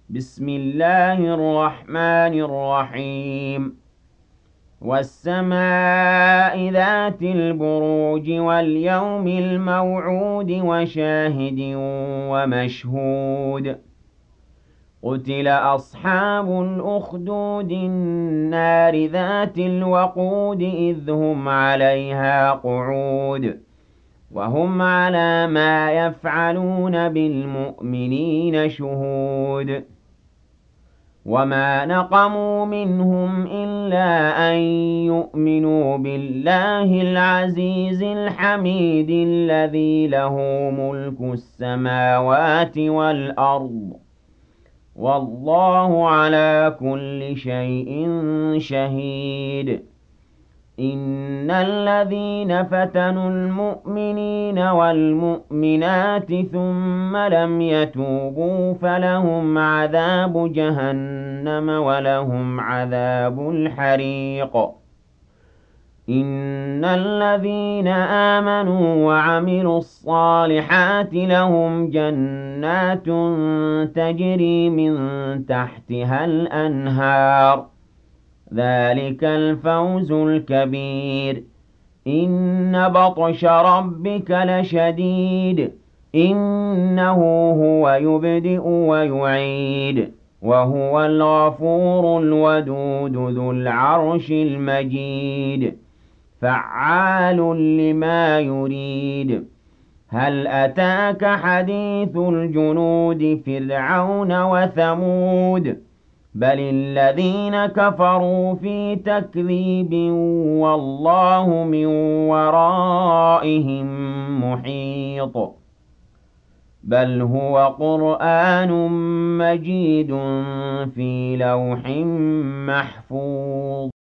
بسم الله الرحمن الرحيم والسماء ذات البروج واليوم الموعود وشاهد ومشهود قتل أصحاب الأخدود النار ذات الوقود إذ هم عليها قعود وهم على ما يفعلون بالمؤمنين شهود وما نقموا منهم إلا أن يؤمنوا بالله العزيز الحميد الذي له ملك السماوات والأرض والله على كل شيء شهيد إن الذين فتنوا المؤمنين والمؤمنات ثم لم يتوبوا فلهم عذاب جهنم ولهم عذاب الحريق إن الذين آمنوا وعملوا الصالحات لهم جنات تجري من تحتها الأنهار ذلك الفوز الكبير إن بطش ربك لشديد إنه هو يبدئ ويعيد وهو الغفور الودود ذو العرش المجيد فعال لما يريد هل أتاك حديث الجنود فرعون وثمود بل الذين كفروا في تكذيب والله من ورائهم محيط بل هو قرآن مجيد في لوح محفوظ